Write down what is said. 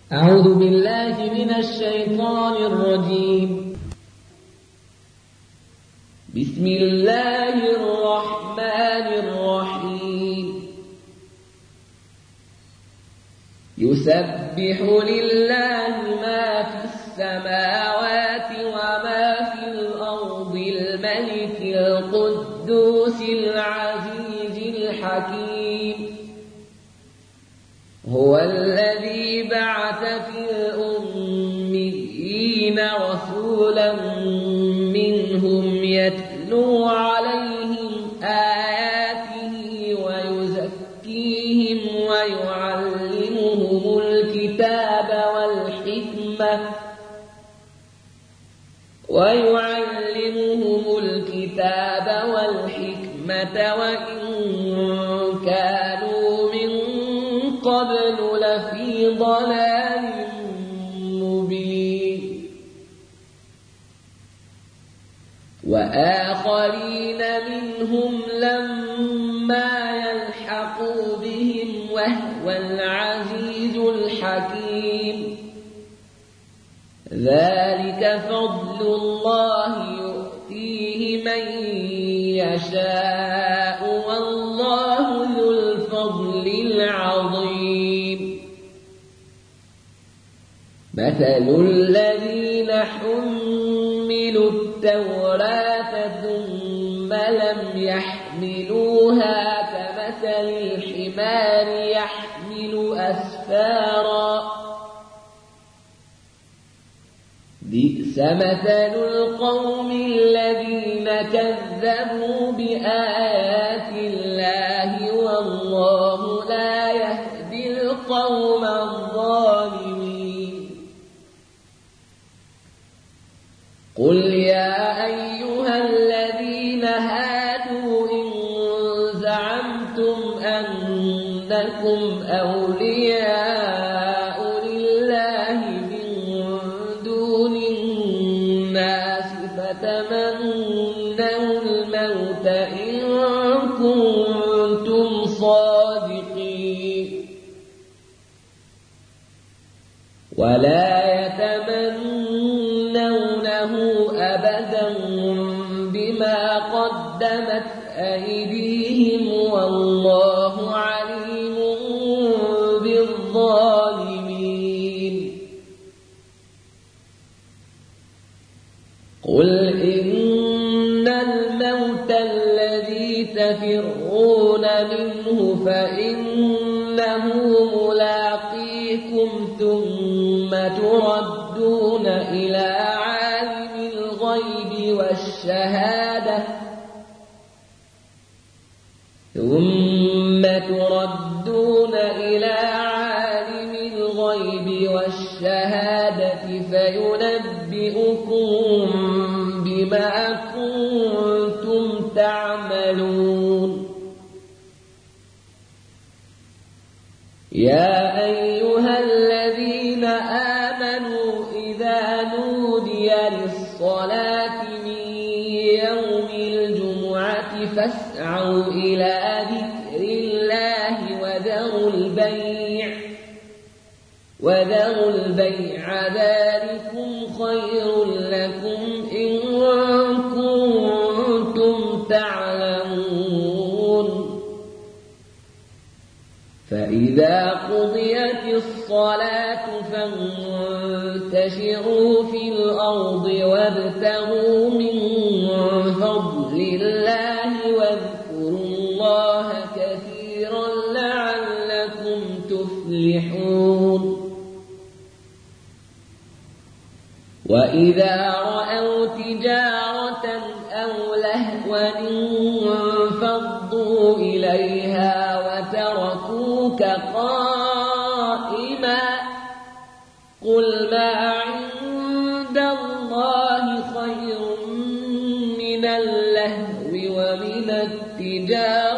أعوذ بالله من الشيطان الرجيم. بسم الله الرحمن الرحيم. يسبح لله ما في السماوات وما في الأرض الملك القدوس العزيز الحكيم. هو الذي بعث في الأميين رسولا منهم يتلو عليهم آياته ويزكيهم ويعلمهم الكتاب والحكمة وإن كانوا من قبل لفي ضلال مبين. وآخرين منهم لما يلحقوا بهم وهو العزيز الحكيم. ذلك فضل الله يؤتيه من يشاء والله ذو الفضل العظيم. مثل الذين حملوا التوراة ثم لم يحملوها كمثل الحمار يحمل أسفارا بئس مثل القوم الذين كذبوا بآيات الله والله لا يهدي القوم الظالمين. قل يا أيها الذين هادوا إن زعمتم أنكم أولياء لله من دون الناس فتمنوا الموت إن كنتم صادقين ولا يتمنونه أبدا بما قدمت أيديهم والله عليم بالظالمين. قل إن الموت الذي تفرون منه فإنه ملاقيكم ثم تردون إلى عالم الغيب والشهادة فينبئكم بما كنتم تعملون. يا أيها الذين آمنوا إذا نودي للصلاة من يوم الجمعة فاسعوا إلى ذكر الله وذروا البيع ذلكم خير لكم إن كنتم تعلمون. فإذا قضيت الصلاة فانتشروا في الأرض وابتغوا من فضل الله واذكروا الله كثيرا لعلكم تفلحون. وإذا رأوا تجارة أو لهوا انفضوا إليها وتركوك قائما قل ما عند الله خير من اللهو ومن التجارة